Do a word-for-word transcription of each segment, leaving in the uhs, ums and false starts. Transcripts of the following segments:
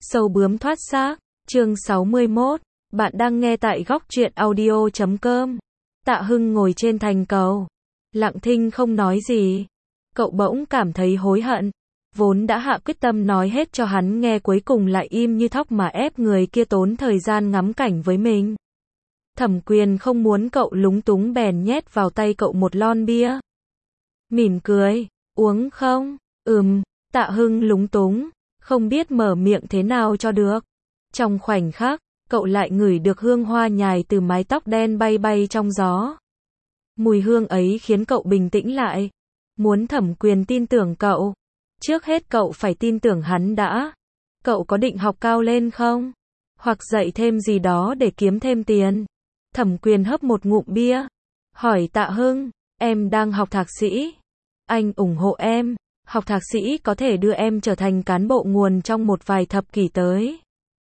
Sâu bướm thoát xác, chương sáu mươi mốt, bạn đang nghe tại góc truyện audio chấm com. Tạ Hưng ngồi trên thành cầu, lặng thinh không nói gì. Cậu bỗng cảm thấy hối hận, vốn đã hạ quyết tâm nói hết cho hắn nghe cuối cùng lại im như thóc mà ép người kia tốn thời gian ngắm cảnh với mình. Thẩm Quyền không muốn cậu lúng túng bèn nhét vào tay cậu một lon bia. Mỉm cười, uống không? Ừm, Tạ Hưng lúng túng, không biết mở miệng thế nào cho được. Trong khoảnh khắc, cậu lại ngửi được hương hoa nhài từ mái tóc đen bay bay trong gió. Mùi hương ấy khiến cậu bình tĩnh lại. Muốn Thẩm Quyền tin tưởng cậu, trước hết cậu phải tin tưởng hắn đã. Cậu có định học cao lên không? Hoặc dạy thêm gì đó để kiếm thêm tiền? Thẩm Quyền hấp một ngụm bia, hỏi Tạ Hưng, em đang học thạc sĩ. Anh ủng hộ em, học thạc sĩ có thể đưa em trở thành cán bộ nguồn trong một vài thập kỷ tới.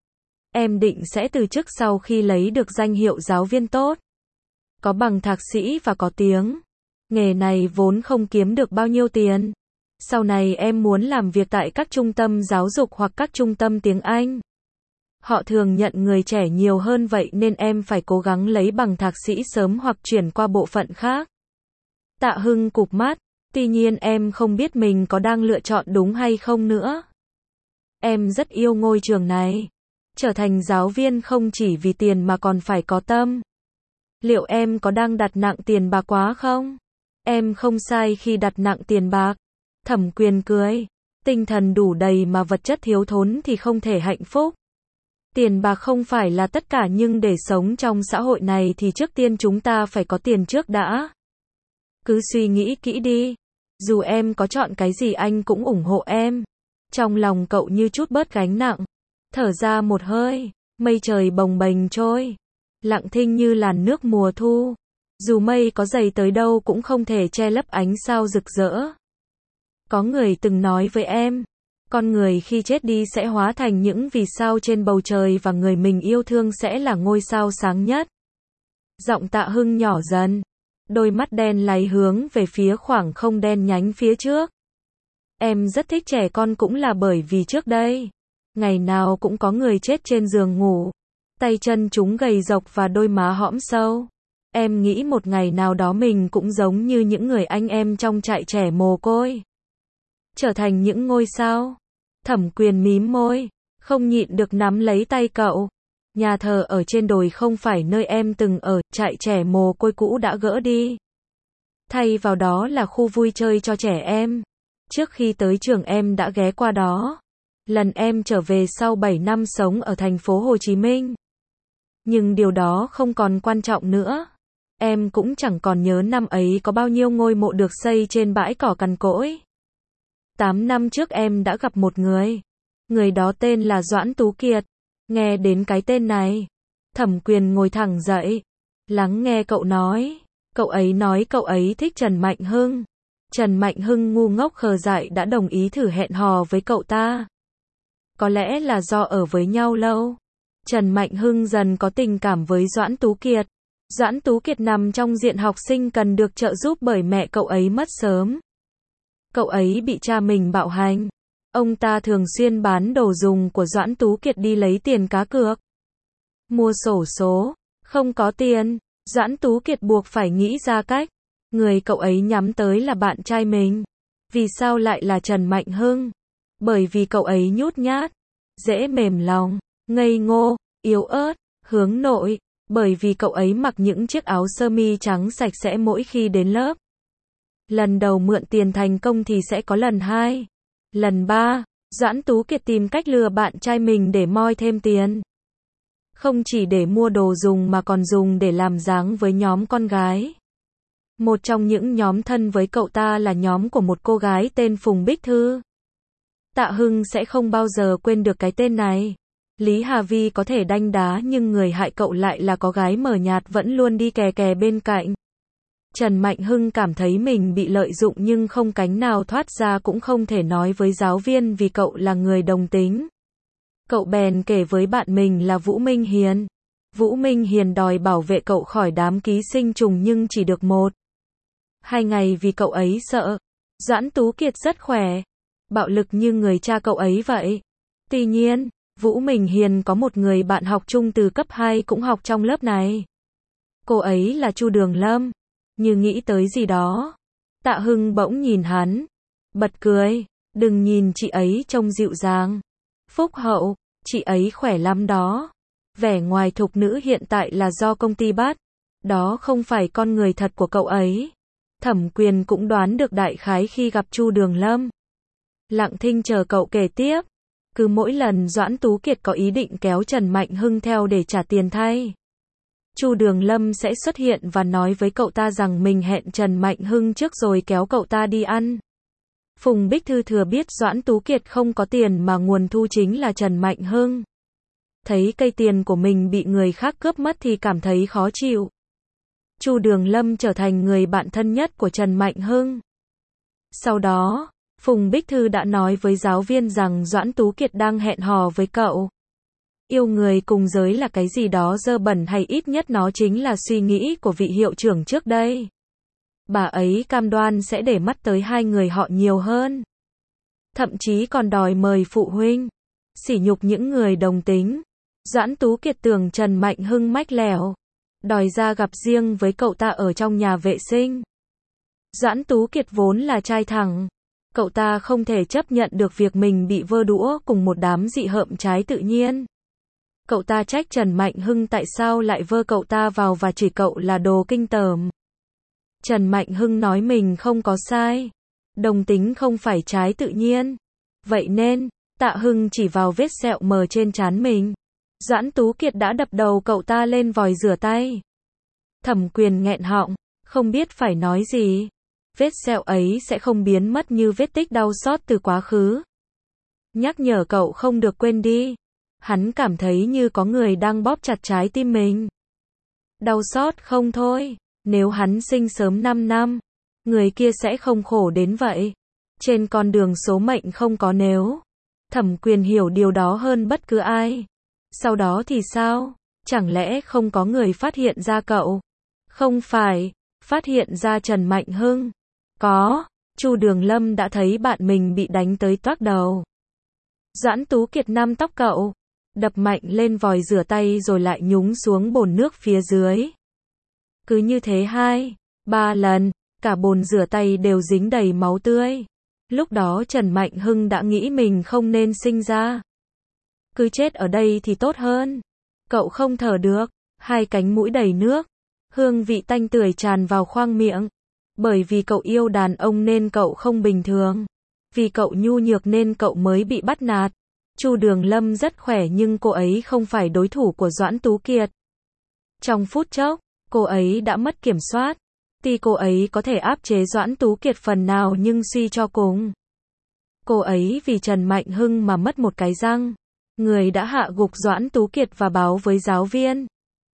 Em định sẽ từ chức sau khi lấy được danh hiệu giáo viên tốt. Có bằng thạc sĩ và có tiếng. Nghề này vốn không kiếm được bao nhiêu tiền. Sau này em muốn làm việc tại các trung tâm giáo dục hoặc các trung tâm tiếng Anh. Họ thường nhận người trẻ nhiều hơn vậy nên em phải cố gắng lấy bằng thạc sĩ sớm hoặc chuyển qua bộ phận khác. Tạ Hưng cụp mắt, tuy nhiên em không biết mình có đang lựa chọn đúng hay không nữa. Em rất yêu ngôi trường này. Trở thành giáo viên không chỉ vì tiền mà còn phải có tâm. Liệu em có đang đặt nặng tiền bạc quá không? Em không sai khi đặt nặng tiền bạc. Thẩm Quyền cười. Tinh thần đủ đầy mà vật chất thiếu thốn thì không thể hạnh phúc. Tiền bạc không phải là tất cả nhưng để sống trong xã hội này thì trước tiên chúng ta phải có tiền trước đã. Cứ suy nghĩ kỹ đi. Dù em có chọn cái gì anh cũng ủng hộ em. Trong lòng cậu như chút bớt gánh nặng. Thở ra một hơi, mây trời bồng bềnh trôi. Lặng thinh như làn nước mùa thu. Dù mây có dày tới đâu cũng không thể che lấp ánh sao rực rỡ. Có người từng nói với em, con người khi chết đi sẽ hóa thành những vì sao trên bầu trời và người mình yêu thương sẽ là ngôi sao sáng nhất. Giọng Tạ Hưng nhỏ dần, đôi mắt đen láy hướng về phía khoảng không đen nhánh phía trước. Em rất thích trẻ con cũng là bởi vì trước đây, ngày nào cũng có người chết trên giường ngủ, tay chân chúng gầy rộc và đôi má hõm sâu. Em nghĩ một ngày nào đó mình cũng giống như những người anh em trong trại trẻ mồ côi. Trở thành những ngôi sao. Thẩm Quyền mím môi, không nhịn được nắm lấy tay cậu. Nhà thờ ở trên đồi không phải nơi em từng ở, trại trẻ mồ côi cũ đã gỡ đi. Thay vào đó là khu vui chơi cho trẻ em. Trước khi tới trường em đã ghé qua đó. Lần em trở về sau bảy năm sống ở thành phố Hồ Chí Minh. Nhưng điều đó không còn quan trọng nữa. Em cũng chẳng còn nhớ năm ấy có bao nhiêu ngôi mộ được xây trên bãi cỏ cằn cỗi. Tám năm trước em đã gặp một người. Người đó tên là Doãn Tú Kiệt. Nghe đến cái tên này, Thẩm Quyền ngồi thẳng dậy, lắng nghe cậu nói. Cậu ấy nói cậu ấy thích Trần Mạnh Hưng. Trần Mạnh Hưng ngu ngốc khờ dại đã đồng ý thử hẹn hò với cậu ta. Có lẽ là do ở với nhau lâu, Trần Mạnh Hưng dần có tình cảm với Doãn Tú Kiệt. Doãn Tú Kiệt nằm trong diện học sinh cần được trợ giúp bởi mẹ cậu ấy mất sớm. Cậu ấy bị cha mình bạo hành. Ông ta thường xuyên bán đồ dùng của Doãn Tú Kiệt đi lấy tiền cá cược. Mua xổ số. Không có tiền, Doãn Tú Kiệt buộc phải nghĩ ra cách. Người cậu ấy nhắm tới là bạn trai mình. Vì sao lại là Trần Mạnh Hưng? Bởi vì cậu ấy nhút nhát, dễ mềm lòng, ngây ngô, yếu ớt, hướng nội. Bởi vì cậu ấy mặc những chiếc áo sơ mi trắng sạch sẽ mỗi khi đến lớp. Lần đầu mượn tiền thành công thì sẽ có lần hai, lần ba. Doãn Tú Kiệt tìm cách lừa bạn trai mình để moi thêm tiền. Không chỉ để mua đồ dùng mà còn dùng để làm dáng với nhóm con gái. Một trong những nhóm thân với cậu ta là nhóm của một cô gái tên Phùng Bích Thư. Tạ Hưng sẽ không bao giờ quên được cái tên này. Lý Hà Vi có thể đanh đá nhưng người hại cậu lại là có gái mờ nhạt vẫn luôn đi kè kè bên cạnh. Trần Mạnh Hưng cảm thấy mình bị lợi dụng nhưng không cánh nào thoát ra cũng không thể nói với giáo viên vì cậu là người đồng tính. Cậu bèn kể với bạn mình là Vũ Minh Hiền. Vũ Minh Hiền đòi bảo vệ cậu khỏi đám ký sinh trùng nhưng chỉ được một, hai ngày vì cậu ấy sợ. Doãn Tú Kiệt rất khỏe, bạo lực như người cha cậu ấy vậy. Tuy nhiên, Vũ Minh Hiền có một người bạn học chung từ cấp hai cũng học trong lớp này. Cô ấy là Chu Đường Lâm. Như nghĩ tới gì đó. Tạ Hưng bỗng nhìn hắn. Bật cười. Đừng nhìn chị ấy trông dịu dàng. Phúc hậu, chị ấy khỏe lắm đó. Vẻ ngoài thục nữ hiện tại là do công ty bắt. Đó không phải con người thật của cậu ấy. Thẩm Quyền cũng đoán được đại khái khi gặp Chu Đường Lâm. Lặng thinh chờ cậu kể tiếp. Cứ mỗi lần Doãn Tú Kiệt có ý định kéo Trần Mạnh Hưng theo để trả tiền thay, Chu Đường Lâm sẽ xuất hiện và nói với cậu ta rằng mình hẹn Trần Mạnh Hưng trước rồi kéo cậu ta đi ăn. Phùng Bích Thư thừa biết Doãn Tú Kiệt không có tiền mà nguồn thu chính là Trần Mạnh Hưng. Thấy cây tiền của mình bị người khác cướp mất thì cảm thấy khó chịu. Chu Đường Lâm trở thành người bạn thân nhất của Trần Mạnh Hưng. Sau đó, Phùng Bích Thư đã nói với giáo viên rằng Doãn Tú Kiệt đang hẹn hò với cậu. Yêu người cùng giới là cái gì đó dơ bẩn hay ít nhất nó chính là suy nghĩ của vị hiệu trưởng trước đây. Bà ấy cam đoan sẽ để mắt tới hai người họ nhiều hơn. Thậm chí còn đòi mời phụ huynh. Sỉ nhục những người đồng tính. Doãn Tú Kiệt tưởng Trần Mạnh Hưng mách lẻo. Đòi ra gặp riêng với cậu ta ở trong nhà vệ sinh. Doãn Tú Kiệt vốn là trai thẳng. Cậu ta không thể chấp nhận được việc mình bị vơ đũa cùng một đám dị hợm trái tự nhiên. Cậu ta trách Trần Mạnh Hưng tại sao lại vơ cậu ta vào và chửi cậu là đồ kinh tởm. Trần Mạnh Hưng nói mình không có sai. Đồng tính không phải trái tự nhiên. Vậy nên, Tạ Hưng chỉ vào vết sẹo mờ trên trán mình. Doãn Tú Kiệt đã đập đầu cậu ta lên vòi rửa tay. Thẩm Quyền nghẹn họng, không biết phải nói gì. Vết sẹo ấy sẽ không biến mất như vết tích đau xót từ quá khứ. Nhắc nhở cậu không được quên đi. Hắn cảm thấy như có người đang bóp chặt trái tim mình. Đau xót không thôi. Nếu hắn sinh sớm năm năm, người kia sẽ không khổ đến vậy. Trên con đường số mệnh không có nếu. Thẩm Quyền hiểu điều đó hơn bất cứ ai. Sau đó thì sao? Chẳng lẽ không có người phát hiện ra cậu? Không phải, phát hiện ra Trần Mạnh Hưng. Có, Chu Đường Lâm đã thấy bạn mình bị đánh tới toác đầu. Doãn Tú Kiệt nắm tóc cậu, đập mạnh lên vòi rửa tay rồi lại nhúng xuống bồn nước phía dưới. Cứ như thế hai, ba lần, cả bồn rửa tay đều dính đầy máu tươi. Lúc đó Trần Mạnh Hưng đã nghĩ mình không nên sinh ra. Cứ chết ở đây thì tốt hơn. Cậu không thở được, hai cánh mũi đầy nước, hương vị tanh tưởi tràn vào khoang miệng. Bởi vì cậu yêu đàn ông nên cậu không bình thường. Vì cậu nhu nhược nên cậu mới bị bắt nạt. Chu Đường Lâm rất khỏe nhưng cô ấy không phải đối thủ của Doãn Tú Kiệt. Trong phút chốc, cô ấy đã mất kiểm soát. Tuy cô ấy có thể áp chế Doãn Tú Kiệt phần nào nhưng suy cho cùng. Cô ấy vì Trần Mạnh Hưng mà mất một cái răng. Người đã hạ gục Doãn Tú Kiệt và báo với giáo viên.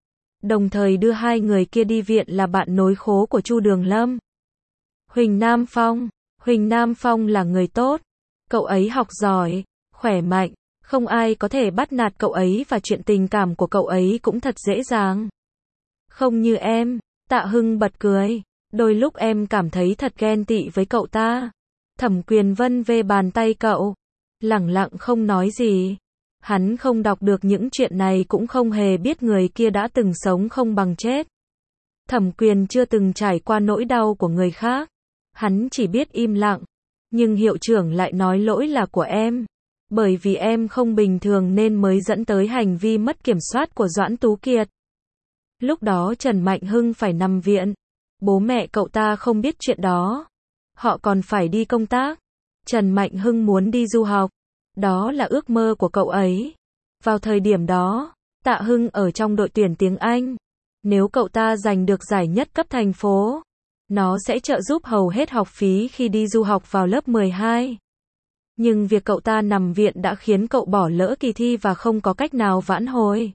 Đồng thời đưa hai người kia đi viện là bạn nối khố của Chu Đường Lâm. Huỳnh Nam Phong. Huỳnh Nam Phong là người tốt. Cậu ấy học giỏi, khỏe mạnh. Không ai có thể bắt nạt cậu ấy và chuyện tình cảm của cậu ấy cũng thật dễ dàng. Không như em. Tạ Hưng bật cười. Đôi lúc em cảm thấy thật ghen tị với cậu ta. Thẩm Quyền vân về bàn tay cậu. Lẳng lặng không nói gì. Hắn không đọc được những chuyện này cũng không hề biết người kia đã từng sống không bằng chết. Thẩm Quyền chưa từng trải qua nỗi đau của người khác. Hắn chỉ biết im lặng. Nhưng hiệu trưởng lại nói lỗi là của em. Bởi vì em không bình thường nên mới dẫn tới hành vi mất kiểm soát của Doãn Tú Kiệt. Lúc đó Trần Mạnh Hưng phải nằm viện. Bố mẹ cậu ta không biết chuyện đó. Họ còn phải đi công tác. Trần Mạnh Hưng muốn đi du học. Đó là ước mơ của cậu ấy. Vào thời điểm đó, Tạ Hưng ở trong đội tuyển tiếng Anh. Nếu cậu ta giành được giải nhất cấp thành phố, nó sẽ trợ giúp hầu hết học phí khi đi du học vào lớp mười hai. Nhưng việc cậu ta nằm viện đã khiến cậu bỏ lỡ kỳ thi và không có cách nào vãn hồi.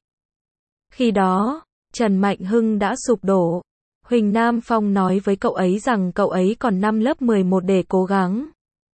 Khi đó, Trần Mạnh Hưng đã sụp đổ. Huỳnh Nam Phong nói với cậu ấy rằng cậu ấy còn năm lớp mười một để cố gắng.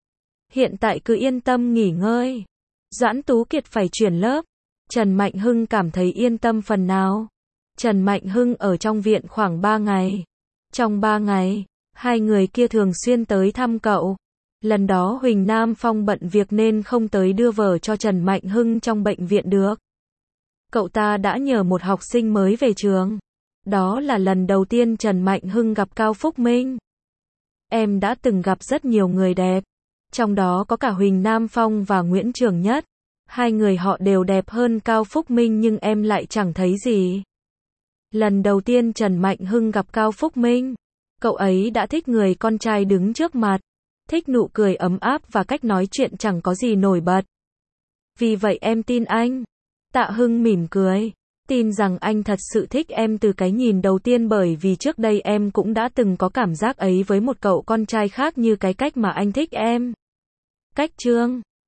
Hiện tại cứ yên tâm nghỉ ngơi. Doãn Tú Kiệt phải chuyển lớp. Trần Mạnh Hưng cảm thấy yên tâm phần nào. Trần Mạnh Hưng ở trong viện khoảng ba ngày. Trong ba ngày, hai người kia thường xuyên tới thăm cậu. Lần đó Huỳnh Nam Phong bận việc nên không tới đưa vở cho Trần Mạnh Hưng trong bệnh viện được. Cậu ta đã nhờ một học sinh mới về trường. Đó là lần đầu tiên Trần Mạnh Hưng gặp Cao Phúc Minh. Em đã từng gặp rất nhiều người đẹp. Trong đó có cả Huỳnh Nam Phong và Nguyễn Trường Nhất. Hai người họ đều đẹp hơn Cao Phúc Minh nhưng em lại chẳng thấy gì. Lần đầu tiên Trần Mạnh Hưng gặp Cao Phúc Minh, cậu ấy đã thích người con trai đứng trước mặt. Thích nụ cười ấm áp và cách nói chuyện chẳng có gì nổi bật. Vì vậy em tin anh. Tạ Hưng mỉm cười. Tin rằng anh thật sự thích em từ cái nhìn đầu tiên bởi vì trước đây em cũng đã từng có cảm giác ấy với một cậu con trai khác như cái cách mà anh thích em. Cách chương